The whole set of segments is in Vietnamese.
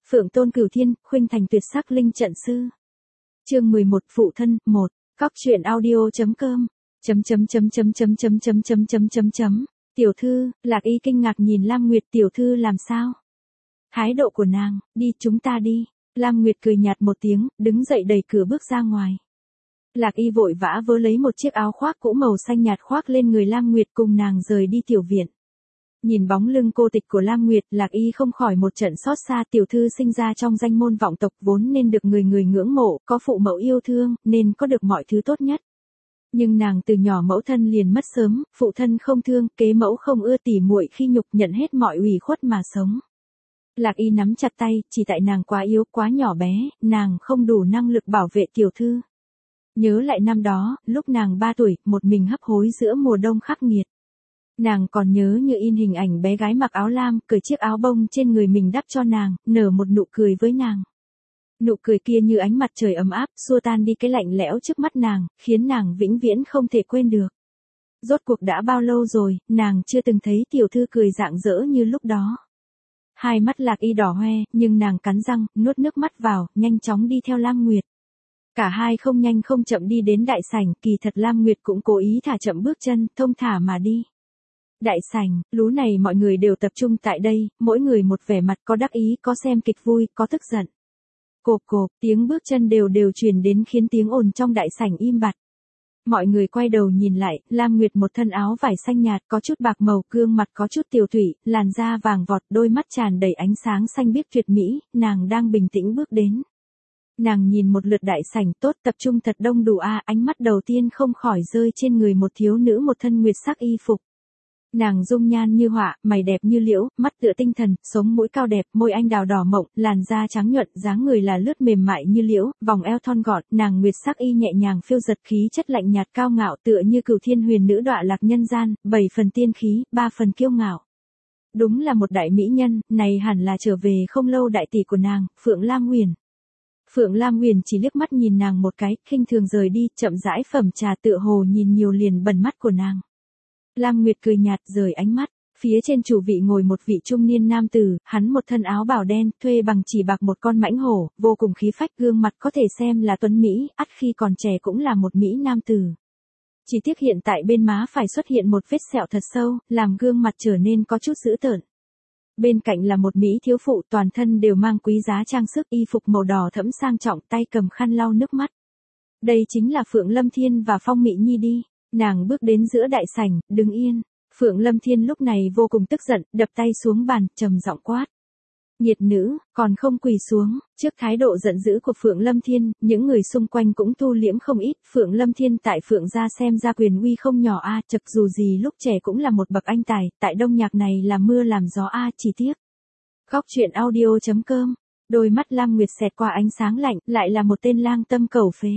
Phượng Tôn Cửu Thiên, khuynh thành tuyệt sắc linh trận sư. Chương 11, phụ thân, 1. Góc truyện audio.com. Tiểu thư, Lạc Y kinh ngạc nhìn Lam Nguyệt, tiểu thư làm sao? Thái độ của nàng, đi chúng ta đi. Lam Nguyệt cười nhạt một tiếng, đứng dậy đẩy cửa bước ra ngoài. Lạc Y vội vã vớ lấy một chiếc áo khoác cũ màu xanh nhạt khoác lên người Lam Nguyệt cùng nàng rời đi tiểu viện. Nhìn bóng lưng cô tịch của Lam Nguyệt, Lạc Y không khỏi một trận xót xa, tiểu thư sinh ra trong danh môn vọng tộc vốn nên được người người ngưỡng mộ, có phụ mẫu yêu thương, nên có được mọi thứ tốt nhất. Nhưng nàng từ nhỏ mẫu thân liền mất sớm, phụ thân không thương, kế mẫu không ưa, tỉ muội khi nhục, nhận hết mọi ủy khuất mà sống. Lạc Y nắm chặt tay, chỉ tại nàng quá yếu, quá nhỏ bé, nàng không đủ năng lực bảo vệ tiểu thư. Nhớ lại năm đó, lúc nàng 3 tuổi, một mình hấp hối giữa mùa đông khắc nghiệt. Nàng còn nhớ như in hình ảnh bé gái mặc áo lam, cởi chiếc áo bông trên người mình đắp cho nàng, nở một nụ cười với nàng. Nụ cười kia như ánh mặt trời ấm áp, xua tan đi cái lạnh lẽo trước mắt nàng, khiến nàng vĩnh viễn không thể quên được. Rốt cuộc đã bao lâu rồi, nàng chưa từng thấy tiểu thư cười rạng rỡ như lúc đó. Hai mắt Lạc Y đỏ hoe, nhưng nàng cắn răng, nuốt nước mắt vào, nhanh chóng đi theo Lam Nguyệt. Cả hai không nhanh không chậm đi đến đại sảnh, kỳ thật Lam Nguyệt cũng cố ý thả chậm bước chân, thông thả mà đi. Đại sảnh, lú này mọi người đều tập trung tại đây, mỗi người một vẻ mặt, có đắc ý, có xem kịch vui, có tức giận. Cộp cộp, tiếng bước chân đều truyền đến khiến tiếng ồn trong đại sảnh im bặt. Mọi người quay đầu nhìn lại, Lam Nguyệt một thân áo vải xanh nhạt, có chút bạc màu, gương mặt có chút tiều tụy, làn da vàng vọt, đôi mắt tràn đầy ánh sáng xanh biếc tuyệt mỹ, nàng đang bình tĩnh bước đến. Nàng nhìn một lượt đại sảnh tốt, tập trung thật đông đủ ánh mắt đầu tiên không khỏi rơi trên người một thiếu nữ một thân nguyệt sắc y phục. Nàng dung nhan như họa, mày đẹp như liễu, mắt tựa tinh thần, sống mũi cao đẹp, môi anh đào đỏ mộng, làn da trắng nhuận, dáng người là lướt mềm mại như liễu, vòng eo thon gọn, nàng nguyệt sắc y nhẹ nhàng phiêu giật, khí chất lạnh nhạt cao ngạo, tựa như cửu thiên huyền nữ đọa lạc nhân gian, 7 phần tiên khí, 3 phần kiêu ngạo. Đúng là một đại mỹ nhân, này hẳn là trở về không lâu đại tỷ của nàng, Phượng Lam Huyền. Phượng Lam Huyền chỉ liếc mắt nhìn nàng một cái, khinh thường rời đi, chậm rãi phẩm trà, tựa hồ nhìn nhiều liền bẩn mắt của nàng. Lam Nguyệt cười nhạt, rời ánh mắt. Phía trên chủ vị ngồi một vị trung niên nam tử, hắn một thân áo bào đen, thuê bằng chỉ bạc một con mãnh hổ, vô cùng khí phách, gương mặt có thể xem là tuấn mỹ, ắt khi còn trẻ cũng là một mỹ nam tử. Chỉ tiếc hiện tại bên má phải xuất hiện một vết sẹo thật sâu, làm gương mặt trở nên có chút dữ tợn. Bên cạnh là một mỹ thiếu phụ, toàn thân đều mang quý giá trang sức, y phục màu đỏ thẫm sang trọng, tay cầm khăn lau nước mắt. Đây chính là Phượng Lâm Thiên và Phong Mị Nhi đi. Nàng bước đến giữa đại sảnh, đứng yên. Phượng Lâm Thiên lúc này vô cùng tức giận, đập tay xuống bàn, trầm giọng quát. Nhiệt nữ, còn không quỳ xuống. Trước thái độ giận dữ của Phượng Lâm Thiên, những người xung quanh cũng thu liễm không ít. Phượng Lâm Thiên tại Phượng gia xem ra quyền uy không nhỏ chật dù gì lúc trẻ cũng là một bậc anh tài, tại đông nhạc này làm mưa làm gió chỉ tiếc. Góc truyện audio.com. Đôi mắt Lam Nguyệt xẹt qua ánh sáng lạnh, lại là một tên lang tâm cầu phế.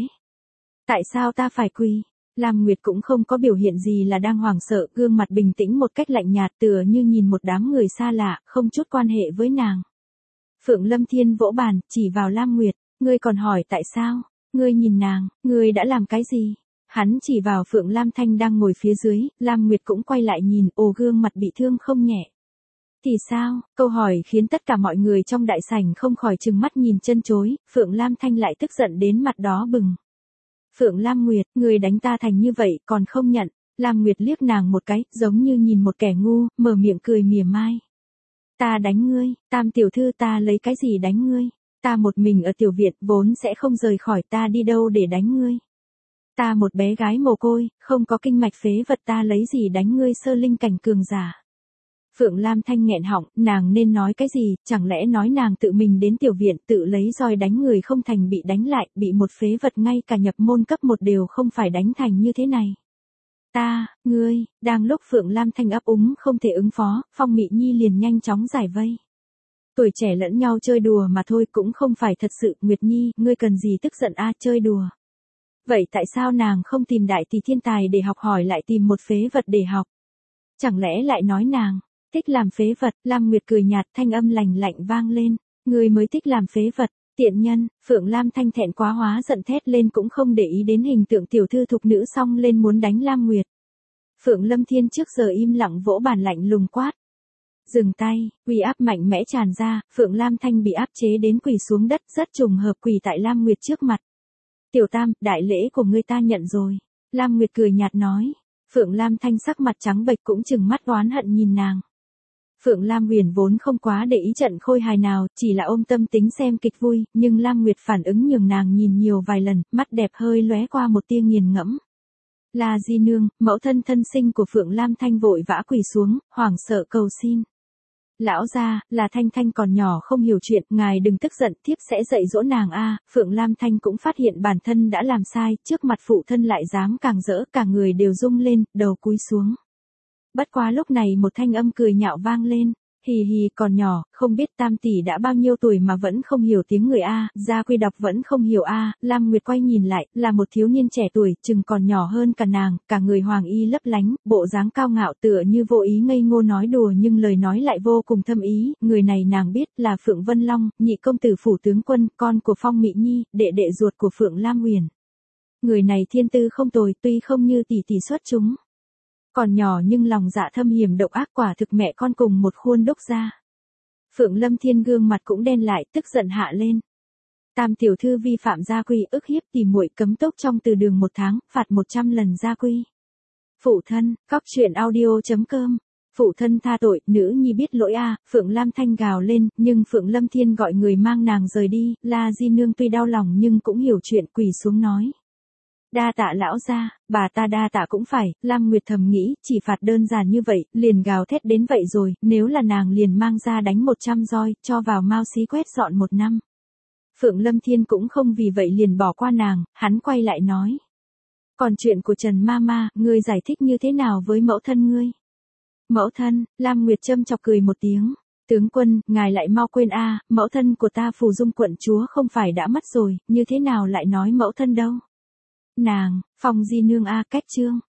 Tại sao ta phải quỳ? Lam Nguyệt cũng không có biểu hiện gì là đang hoảng sợ, gương mặt bình tĩnh một cách lạnh nhạt, tựa như nhìn một đám người xa lạ, không chút quan hệ với nàng. Phượng Lâm Thiên vỗ bàn, chỉ vào Lam Nguyệt, ngươi còn hỏi tại sao? Ngươi nhìn nàng, ngươi đã làm cái gì? Hắn chỉ vào Phượng Lam Thanh đang ngồi phía dưới, Lam Nguyệt cũng quay lại nhìn, gương mặt bị thương không nhẹ. Thì sao? Câu hỏi khiến tất cả mọi người trong đại sảnh không khỏi trừng mắt nhìn chân chối, Phượng Lam Thanh lại tức giận đến mặt đỏ bừng. Phượng Lam Nguyệt, người đánh ta thành như vậy, còn không nhận. Lam Nguyệt liếc nàng một cái, giống như nhìn một kẻ ngu, mở miệng cười mỉa mai. Ta đánh ngươi, Tam tiểu thư, ta lấy cái gì đánh ngươi? Ta một mình ở tiểu viện, vốn sẽ không rời khỏi, ta đi đâu để đánh ngươi? Ta một bé gái mồ côi, không có kinh mạch phế vật, ta lấy gì đánh ngươi sơ linh cảnh cường giả? Phượng Lam Thanh nghẹn họng, nàng nên nói cái gì, chẳng lẽ nói nàng tự mình đến tiểu viện, tự lấy roi đánh người không thành, bị đánh lại, bị một phế vật ngay cả nhập môn cấp 1 đều không phải đánh thành như thế này. Ngươi, đang lúc Phượng Lam Thanh ấp úng không thể ứng phó, Phong Mị Nhi liền nhanh chóng giải vây. Tuổi trẻ lẫn nhau chơi đùa mà thôi, cũng không phải thật sự. Nguyệt Nhi, ngươi cần gì tức giận chơi đùa? Vậy tại sao nàng không tìm đại tỷ thiên tài để học hỏi, lại tìm một phế vật để học? Chẳng lẽ lại nói nàng thích làm phế vật? Lam Nguyệt cười nhạt, thanh âm lạnh lạnh vang lên. Ngươi mới thích làm phế vật, tiện nhân. Phượng Lam Thanh thẹn quá hóa giận thét lên, cũng không để ý đến hình tượng tiểu thư thục nữ, xong lên muốn đánh Lam Nguyệt. Phượng Lâm Thiên trước giờ im lặng vỗ bàn lạnh lùng quát. Dừng tay, uy áp mạnh mẽ tràn ra, Phượng Lam Thanh bị áp chế đến quỳ xuống đất, rất trùng hợp quỳ tại Lam Nguyệt trước mặt. Tiểu Tam, đại lễ của ngươi ta nhận rồi. Lam Nguyệt cười nhạt nói. Phượng Lam Thanh sắc mặt trắng bệch cũng trừng mắt oán hận nhìn nàng. Phượng Lam Huyền vốn không quá để ý trận khôi hài nào, chỉ là ôm tâm tính xem kịch vui, nhưng Lam Nguyệt phản ứng nhường nàng nhìn nhiều vài lần, mắt đẹp hơi lóe qua một tia nghiền ngẫm. La Di Nương, mẫu thân thân sinh của Phượng Lam Thanh vội vã quỳ xuống, hoảng sợ cầu xin. Lão gia, là Thanh Thanh còn nhỏ không hiểu chuyện, ngài đừng tức giận, thiếp sẽ dạy dỗ nàng a. Phượng Lam Thanh cũng phát hiện bản thân đã làm sai, trước mặt phụ thân lại dám càng rỡ, cả người đều rung lên, đầu cúi xuống. Bất quá lúc này một thanh âm cười nhạo vang lên. Hì hì, còn nhỏ, không biết Tam tỷ đã bao nhiêu tuổi mà vẫn không hiểu tiếng người a, Gia Quy đọc vẫn không hiểu a. Lam Nguyệt quay nhìn lại, là một thiếu niên trẻ tuổi, chừng còn nhỏ hơn cả nàng, cả người hoàng y lấp lánh, bộ dáng cao ngạo tựa như vô ý ngây ngô nói đùa nhưng lời nói lại vô cùng thâm ý, người này nàng biết là Phượng Vân Long, nhị công tử phủ tướng quân, con của Phong Mị Nhi, đệ đệ ruột của Phượng Lam Huyền. Người này thiên tư không tồi, tuy không như tỷ tỷ xuất chúng. Còn nhỏ nhưng lòng dạ thâm hiểm độc ác, quả thực mẹ con cùng một khuôn đúc ra. Phượng Lâm Thiên gương mặt cũng đen lại, tức giận hạ lên. Tam tiểu thư vi phạm gia quy, ức hiếp tỉ muội, cấm túc trong từ đường 1 tháng, phạt 100 lần gia quy. Phụ thân, cóc truyện audio.com. Phụ thân tha tội, nữ nhi biết lỗi a. Phượng Lam Thanh gào lên, nhưng Phượng Lâm Thiên gọi người mang nàng rời đi. La Di Nương tuy đau lòng nhưng cũng hiểu chuyện, quỳ xuống nói. Đa tạ lão gia, bà ta đa tạ cũng phải. Lam Nguyệt thầm nghĩ, chỉ phạt đơn giản như vậy, liền gào thét đến vậy rồi, nếu là nàng liền mang ra đánh 100 roi, cho vào mao xí quét dọn 1 năm. Phượng Lâm Thiên cũng không vì vậy liền bỏ qua nàng, hắn quay lại nói. Còn chuyện của Trần Mama, ngươi giải thích như thế nào với mẫu thân ngươi? Mẫu thân, Lam Nguyệt châm chọc cười một tiếng. Tướng quân, ngài lại mau quên a, mẫu thân của ta Phù Dung quận chúa không phải đã mất rồi, như thế nào lại nói mẫu thân đâu? Nàng, Phong Di Nương a, cách chương.